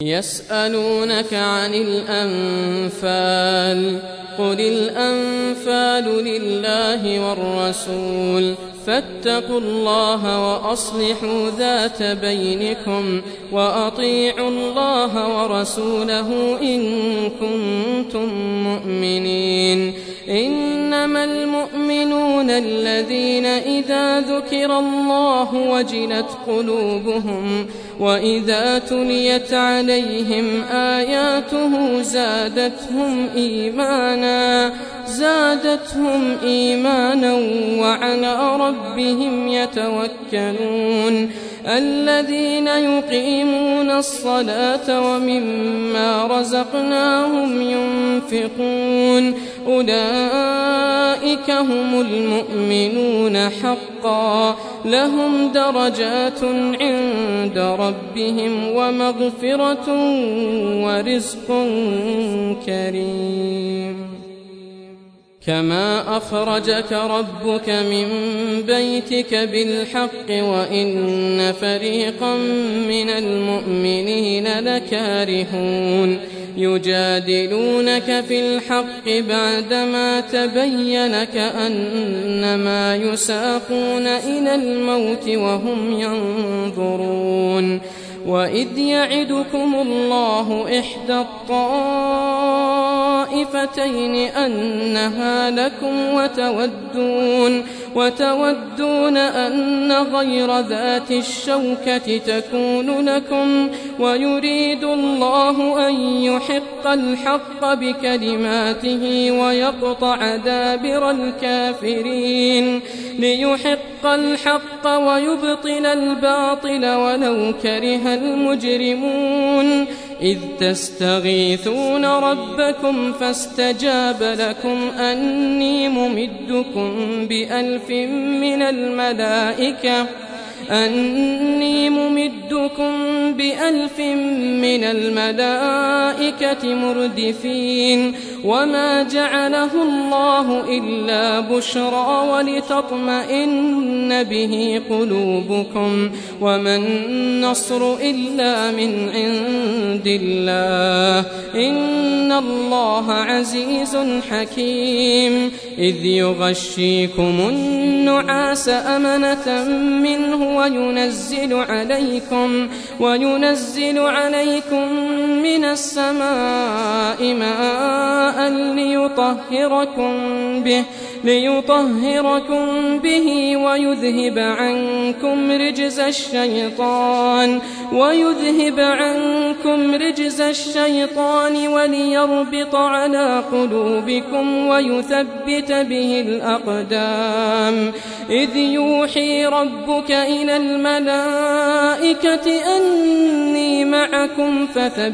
يسألونك عن الأنفال قل الأنفال لله والرسول فاتقوا الله وأصلحوا ذات بينكم وأطيعوا الله ورسوله إن كنتم مؤمنين إنما المؤمنون الذين إذا ذكر الله وجلت قلوبهم وإذا تليت عليهم آياته زادتهم إيمانا وعلى ربهم يتوكلون الذين يقيمون الصلاة ومما رزقناهم ينفقون أولئك هم المؤمنون حقا لهم درجات عند ربهم ومغفرة ورزق كريم كما أخرجك ربك من بيتك بالحق وإن فريقا من المؤمنين لكارهون يجادلونك في الحق بعدما تبين كأنما يساقون إلى الموت وهم ينظرون وإذ يعدكم الله إحدى الطائفتين أنها لكم وتودون أن غير ذات الشوكة تكون لكم ويريد الله أن يحق الحق بكلماته ويقطع دابر الكافرين ليحق الحق ويبطل الباطل ولو كره المجرمون إذ تستغيثون ربكم فاستجاب لكم أني ممدكم بألف من الملائكة مردفين وما جعله الله إلا بشرى ولتطمئن به قلوبكم وما النصر إلا من عند الله إن الله عزيز حكيم إذ يغشيكم النعاس أمنة منه وينزل عليكم من السماء ماء ليطهركم به ويذهب عنكم رجز الشيطان وليربط على قلوبكم ويثبت به الأقدام إذ يوحي ربك إلى الملائكة أني معكم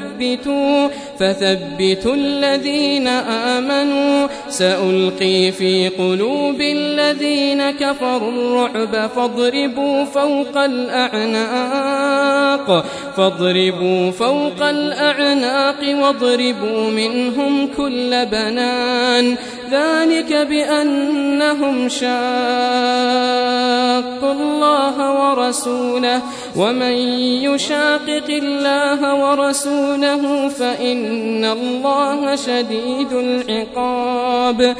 فثبتوا الذين آمنوا سألقي في قلوب الذين كفروا الرعب فاضربوا فوق الأعناق واضربوا منهم كل بنان ذلك بأنهم شاقوا الله ورسوله ومن يشاقق الله ورسوله فإن الله شديد العقاب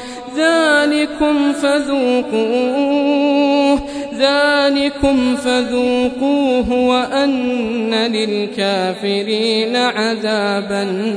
ذلكم فذوقوه وأن للكافرين عذاب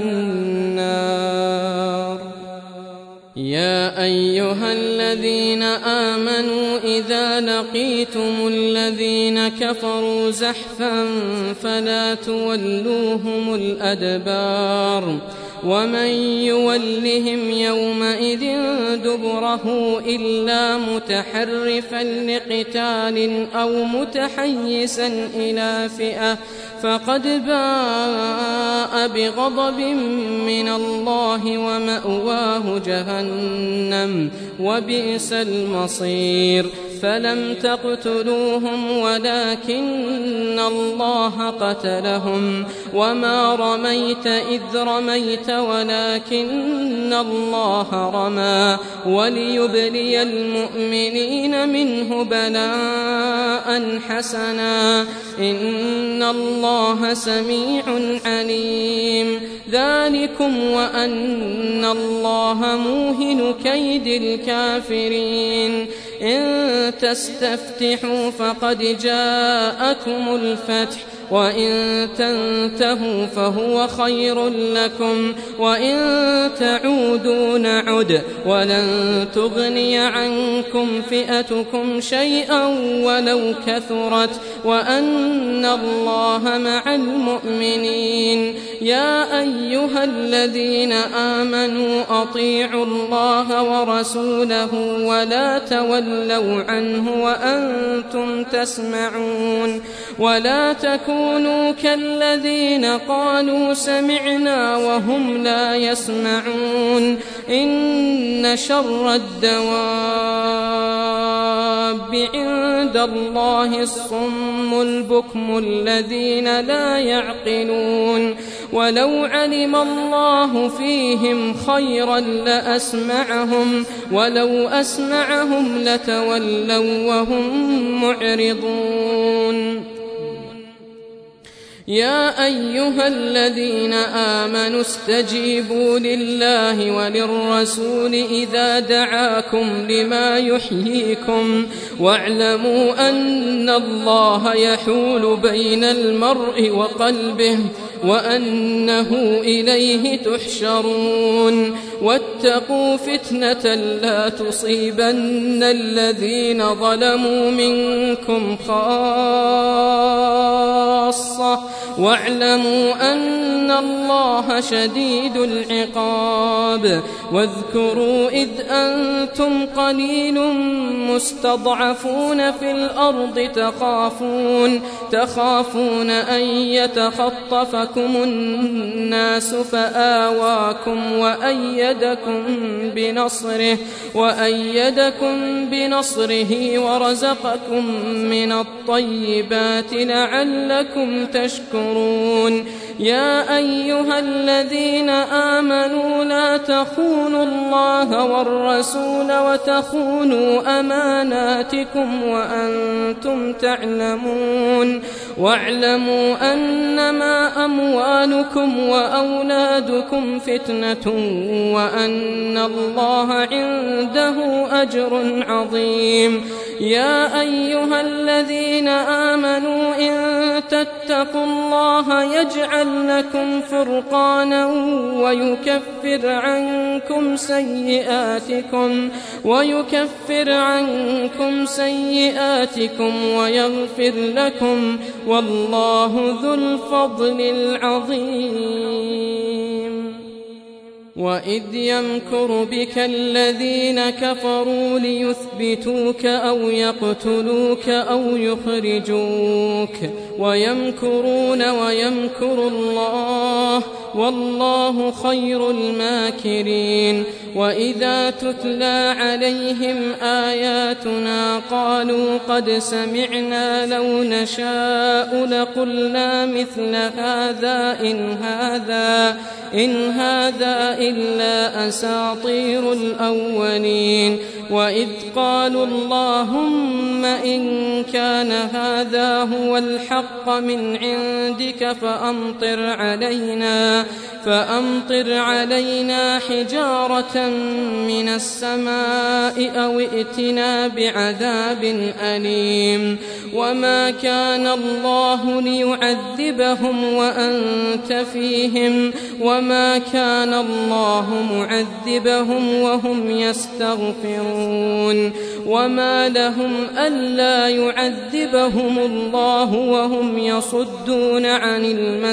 النار يا أيها الذين آمنوا إذا لقيتم الذين كفروا زحفا فلا تولوهم الأدبار ومن يولهم يومئذ دبره إلا متحرفا لقتال أو متحيزا إلى فئة فقد باء بغضب من الله ومأواه جهنم وبئس المصير فلم تقتلوهم ولكن الله قتلهم وما رميت إذ رميت ولكن الله رمى وليبلي المؤمنين منه بلاء حسنا إن الله سميع عليم ذلكم وأن الله موهن كيد الكافرين إن تستفتحوا فقد جاءكم الفتح وإن تنتهوا فهو خير لكم وإن تعودوا نعد ولن تغني عنكم فئتكم شيئا ولو كثرت وأن الله مع المؤمنين يا أيها الذين آمنوا أطيعوا الله ورسوله ولا تولوا عنه وأنتم تسمعون ولا تكونوا كالذين قالوا سمعنا وهم لا يسمعون إن شر الدواب عند الله الصم البكم الذين لا يعقلون ولو علم الله فيهم خيرا لأسمعهم ولو أسمعهم لتولوا وهم معرضون يا أيها الذين آمنوا استجيبوا لله وللرسول إذا دعاكم لما يحييكم واعلموا أن الله يحول بين المرء وقلبه وأنه إليه تحشرون واتقوا فتنة لا تصيبن الذين ظلموا منكم خاصة واعلموا أن الله شديد العقاب واذكروا إذ أنتم قليل مستضعفون في الأرض تخافون أن يتخطفكم الناس فآواكم وأيدكم بنصره ورزقكم من الطيبات لعلكم تشكرون يا أيها الذين آمنوا لا تخونوا الله والرسول وتخونوا أماناتكم وأنتم تعلمون واعلموا أنما أموالكم وأولادكم فتنة وأن الله عنده أجر عظيم يا أيها الذين آمنوا إن تتقوا الله يجعل لكم فرقانا ويكفر عنكم سيئاتكم ويغفر لكم والله ذو الفضل العظيم وإذ يمكر بك الذين كفروا ليثبتوك أو يقتلوك أو يخرجوك ويمكرون ويمكر الله والله خير الماكرين وإذا تتلى عليهم آياتنا قالوا قد سمعنا لو نشاء لقلنا مثل هذا إن هذا إلا أساطير الأولين وإذ قالوا اللهم إن كان هذا هو الحق من عندك فأمطر علينا حجارة من السماء أو ائتنا بعذاب أليم وما كان الله ليعذبهم وأنت فيهم وما كان الله معذبهم وهم يستغفرون وما لهم ألا يعذبهم الله وهم يصدون عن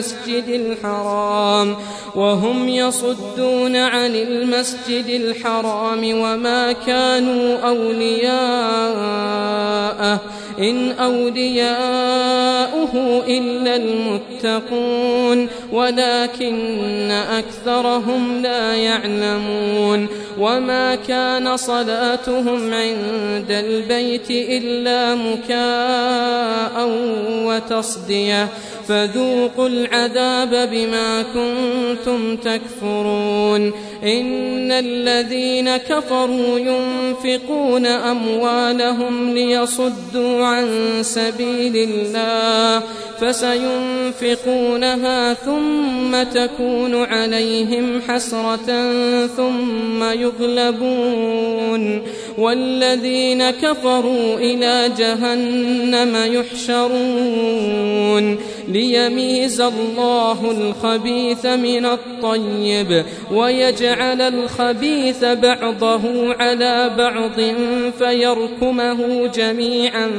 المسجد الحرام وما كانوا أولياءه إن أولياؤه إلا المتقون ولكن أكثرهم لا يعلمون وما كان صلاتهم عند البيت إلا مكاء وتصدية فذوقوا العذاب بما كنتم تكفرون إن الذين كفروا ينفقون أموالهم ليصدوا عن سبيل الله فسينفقونها ثم تكون عليهم حسرة ثم يغلبون والذين كفروا إلى جهنم يحشرون ليميز الله الخبيث من الطيب ويجعل الخبيث بعضه على بعض فيركمه جميعا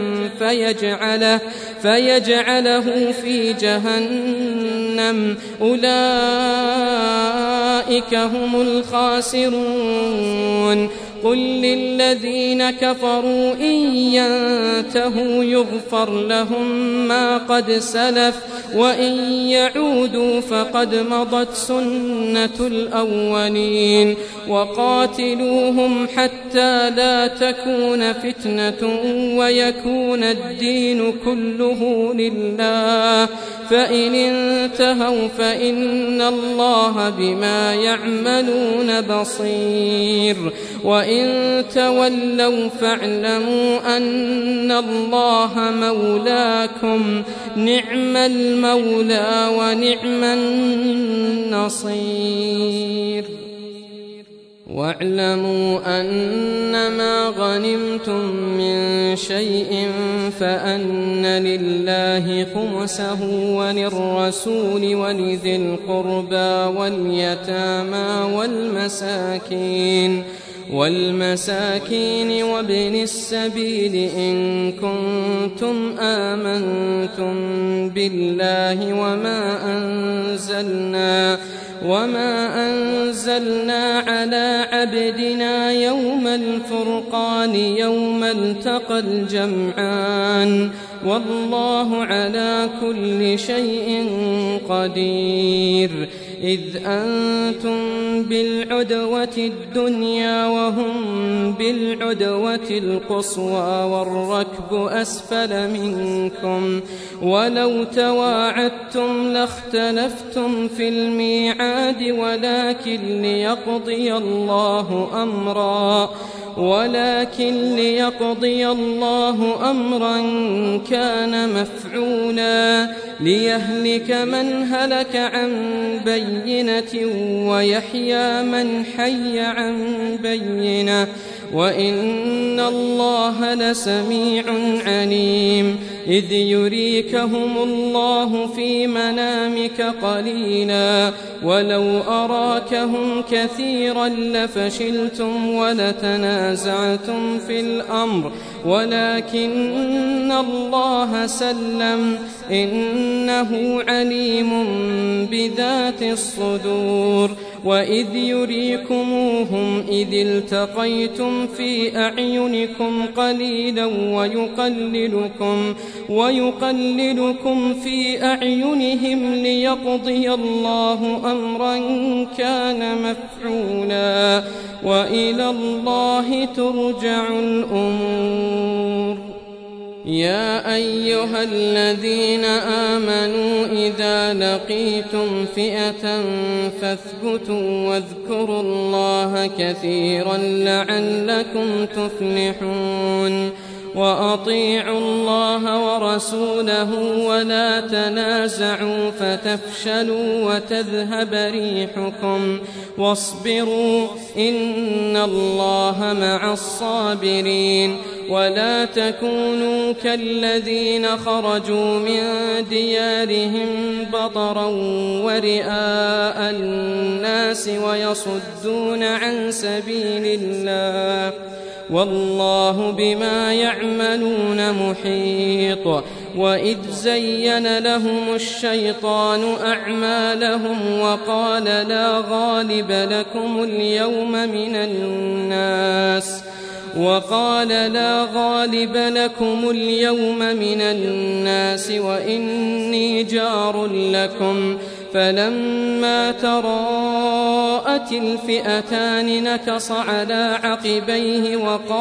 فيجعله في جهنم أولئك هم الخاسرون قل للذين كفروا إن ينتهوا يغفر لهم ما قد سلف وإن يعودوا فقد مضت سنة الأولين وقاتلوهم حتى لا تكون فتنة ويكون الدين كله لله فإن انتهوا فإن الله بما يعملون بصير وإن تولوا فاعلموا أن الله مولاكم نعم المولى ونعم النصير واعلموا أنما غنمتم من شيء فأن لله خمسه وللرسول ولذي القربى واليتامى والمساكين وابن السبيل إن كنتم آمنتم بالله وما أنزلنا على عبدنا يوم الفرقان يوم التقى الجمعان والله على كل شيء قدير إذ أنتم بالعدوة الدنيا وهم بالعدوة القصوى والركب أسفل منكم ولو تواعدتم لاختلفتم في الميعاد ولكن ليقضي الله أمرا كان مفعولا ليهلك من هلك عن بينة ويحيى من حي عن بينة وإن الله لسميع عليم إذ يريكهم الله في منامك قليلا ولو أراكهم كثيرا لفشلتم ولتنازعتم في الأمر ولكن الله سلم إنه عليم بذات الصدور وإذ يريكموهم إذ التقيتم في أعينكم قليلا ويقللكم في أعينهم ليقضي الله أمرا كان مفعولا وإلى الله ترجع الأمور يا أيها الذين آمنوا إذا لقيتم فئة فاثبتوا واذكروا الله كثيرا لعلكم تفلحون وأطيعوا الله ورسوله ولا تنازعوا فتفشلوا وتذهب ريحكم واصبروا إن الله مع الصابرين ولا تكونوا كالذين خرجوا من ديارهم بطرا ورئاء الناس ويصدون عن سبيل الله والله بما يعملون محيط وإذ زين لهم الشيطان أعمالهم وقال لا غالب لكم اليوم من الناس وقال لا غالب لكم اليوم من الناس وإني جار لكم فلما تراءت الفئتان نكص على عقبيه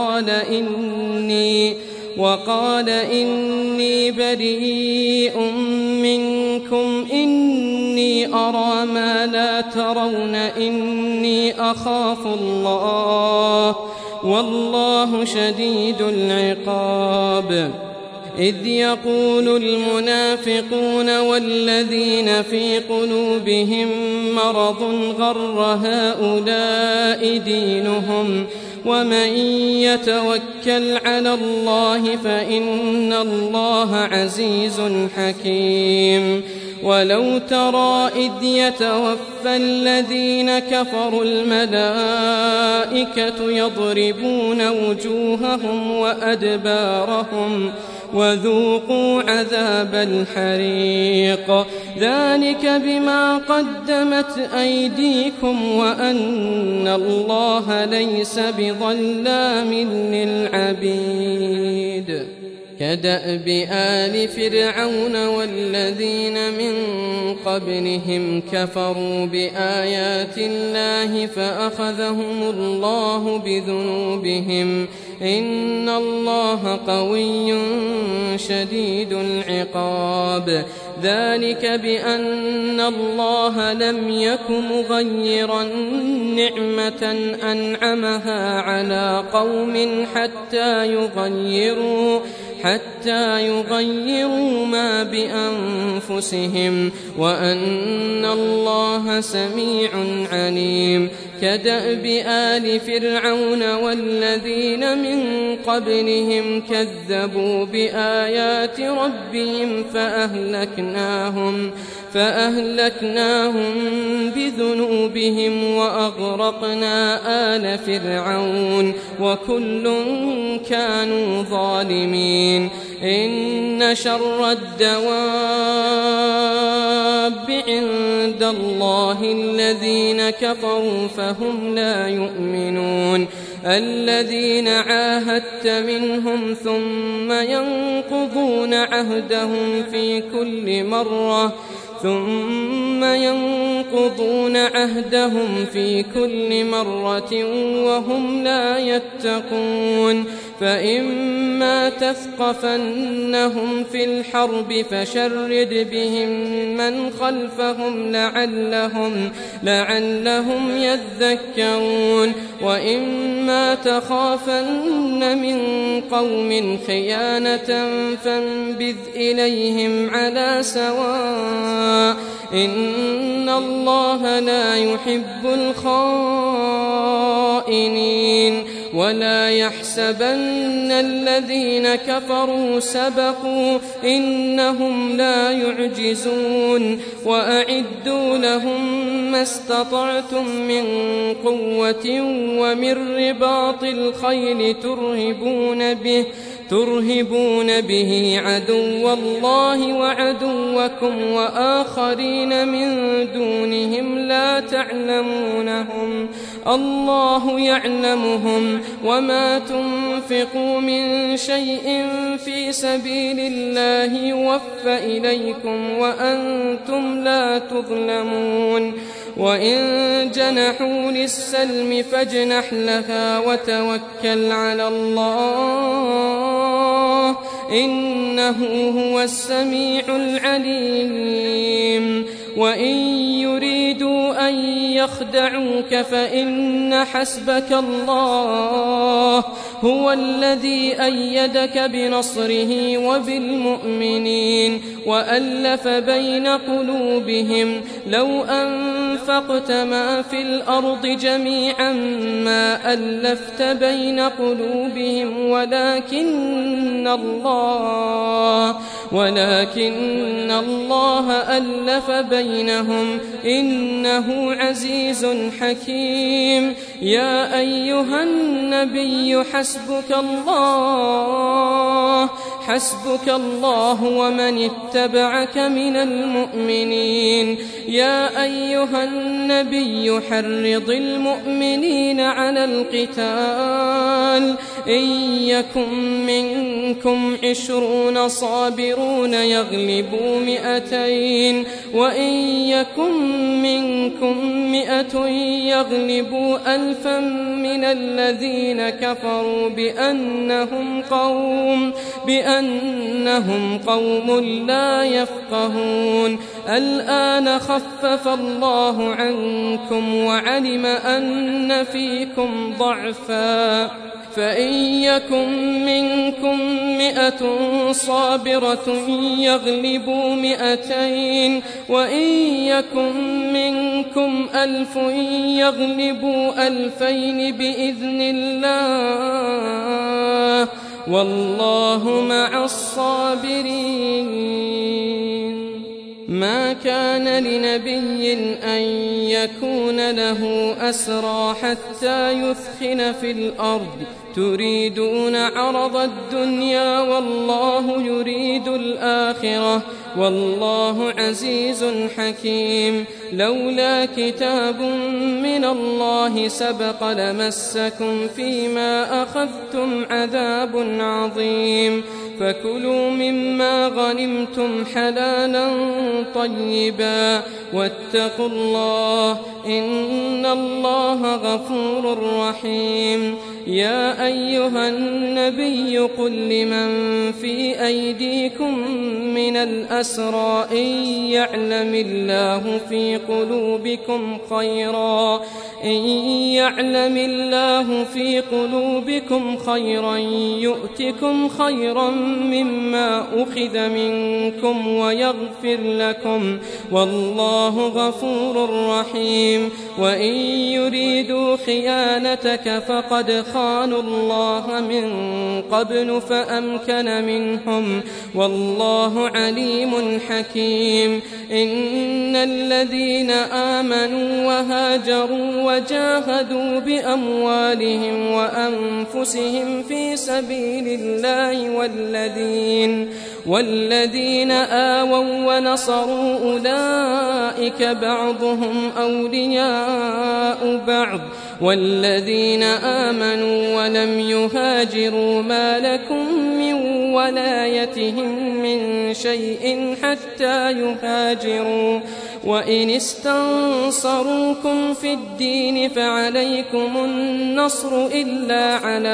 وقال إني بريء منكم إني أرى ما لا ترون إني أخاف الله والله شديد العقاب. إذ يقول المنافقون والذين في قلوبهم مرض غر هؤلاء دينهم ومن يتوكل على الله فإن الله عزيز حكيم. ولو ترى إذ يتوفى الذين كفروا الملائكة يضربون وجوههم وأدبارهم وذوقوا عذاب الحريق ذلك بما قدمت أيديكم وأن الله ليس بظلام للعبيد. كدأب آل فرعون والذين من قبلهم كفروا بآيات الله فأخذهم الله بذنوبهم إن الله قوي شديد العقاب. ذلك بأن الله لم يك مغيرا نعمة أنعمها على قوم حتى يغيروا ما بأنفسهم وأن الله سميع عليم. كدأب آل فرعون والذين من قبلهم كذبوا بآيات ربهم فأهلكناهم بذنوبهم وأغرقنا آل فرعون وكل كانوا ظالمين. إن شر الدواب عند الله الذين كفروا فهم لا يؤمنون. الذين عاهدت منهم ثم ينقضون عهدهم في كل مرة وهم لا يتقون. فإما تثقفنهم في الحرب فشرد بهم من خلفهم لعلهم يذكرون. وإما تخافن من قوم خيانة فانبذ إليهم على سواء إن الله لا يحب الخائنين. ولا يحسبن الذين كفروا سبقوا إنهم لا يعجزون. وأعدوا لهم ما استطعتم من قوة ومن رباط الخيل ترهبون به عدو الله وعدوكم وآخرين من دونهم لا تعلمونهم الله يعلمهم. وما تنفقوا من شيء في سبيل الله يوفى إليكم وأنتم لا تظلمون. وإن جنحوا للسلم فاجنح لها وتوكل على الله إنه هو السميع العليم. وإن يريدوا أن يخدعوك فإن حسبك الله هو الذي أيدك بنصره وبالمؤمنين وألف بين قلوبهم لو أنفقت ما في الأرض جميعا ما ألفت بين قلوبهم ولكن الله ألف بينهم إنه عزيز حكيم. يا أيها النبي حسبك حسبك الله ومن اتبعك من المؤمنين. يا أيها النبي حرض المؤمنين على القتال إن يكن منكم 20 صابرون يغلبوا 200 وإن يكن منكم 100 يغلبوا 1000 من الذين كفروا بأنهم قوم لا يفقهون. الآن خفف الله عنكم وعلم أن فيكم ضعفا فإن يكن منكم 100 صابرة يغلبوا 200 وإن يكن منكم 1000 يغلبوا 2000 بإذن الله والله مع الصابرين. ما كان لنبي أن يكون له أسرى حتى يثخن في الأرض تريدون عرض الدنيا والله يريد الآخرة والله عزيز حكيم. لولا كتاب من الله سبق لمسكم فيما أخذتم عذاب عظيم. فكلوا مما غنمتم حلالا طيبا واتقوا الله إن الله غفور رحيم. يا أيها النبي قل لمن في أيديكم من الأسرى إن يعلم الله في قلوبكم خيرا يؤتكم خيرا مما أخذ منكم ويغفر لكم والله غفور رحيم. وإن يريدوا خيانتك فقد خانوا الله من قبل فأمكن منهم والله عليم حكيم. إن الذين آمنوا وهاجروا وجاهدوا بأموالهم وأنفسهم في سبيل الله والذين آووا ونصروا أولئك بعضهم أولياء بعض والذين آمنوا ولم يهاجروا ما لكم من ولايتهم من شيء حتى يهاجروا. وإن استنصروكم في الدين فعليكم النصر إلا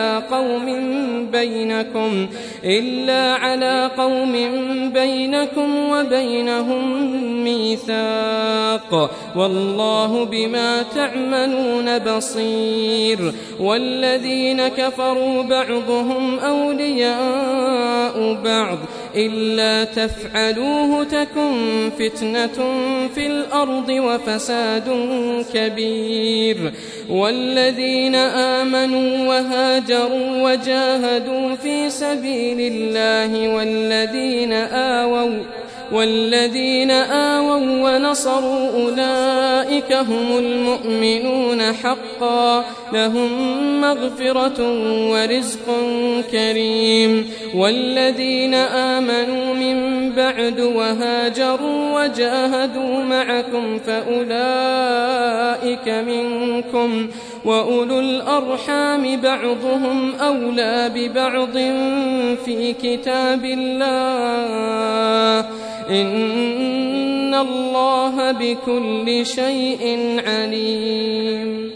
على قوم بينكم وبينهم ميثاق والله بما تعملون بصير. والذين كفروا بعضهم أولياء بعض إلا تفعلوه تكن فتنة في الأرض وفساد كبير. والذين آمنوا وهاجروا وجاهدوا في سبيل الله والذين آووا ونصروا أولئك هم المؤمنون حقا لهم مغفرة ورزق كريم. والذين آمنوا من بعد وهاجروا وجاهدوا معكم فأولئك منكم وأولو الأرحام بعضهم أولى ببعض في كتاب الله إن الله بكل شيء عليم.